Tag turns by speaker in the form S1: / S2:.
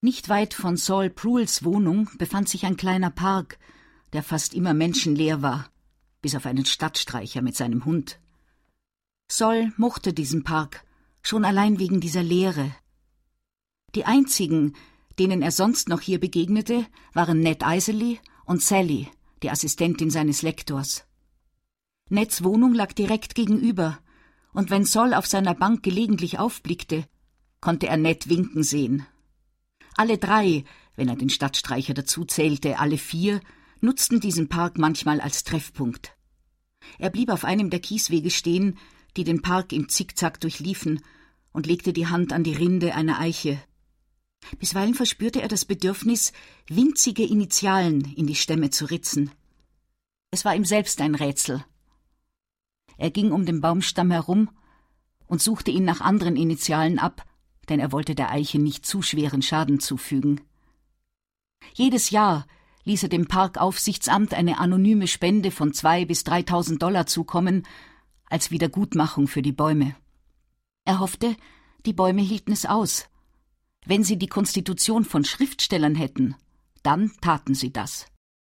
S1: Nicht weit von Saul Pruells Wohnung befand sich ein kleiner Park, der fast immer menschenleer war, bis auf einen Stadtstreicher mit seinem Hund. Saul mochte diesen Park, schon allein wegen dieser Leere. Die einzigen, denen er sonst noch hier begegnete, waren Ned Iserly und Sally, die Assistentin seines Lektors. Neds Wohnung lag direkt gegenüber, und wenn Saul auf seiner Bank gelegentlich aufblickte, konnte er Ned winken sehen. Alle drei, wenn er den Stadtstreicher dazu zählte, alle vier, nutzten diesen Park manchmal als Treffpunkt. Er blieb auf einem der Kieswege stehen, die den Park im Zickzack durchliefen, und legte die Hand an die Rinde einer Eiche. Bisweilen verspürte er das Bedürfnis, winzige Initialen in die Stämme zu ritzen. Es war ihm selbst ein Rätsel. Er ging um den Baumstamm herum und suchte ihn nach anderen Initialen ab, denn er wollte der Eiche nicht zu schweren Schaden zufügen. Jedes Jahr ließ er dem Parkaufsichtsamt eine anonyme Spende von 2.000 bis 3.000 $ zukommen, als Wiedergutmachung für die Bäume. Er hoffte, die Bäume hielten es aus. Wenn sie die Konstitution von Schriftstellern hätten, dann taten sie das.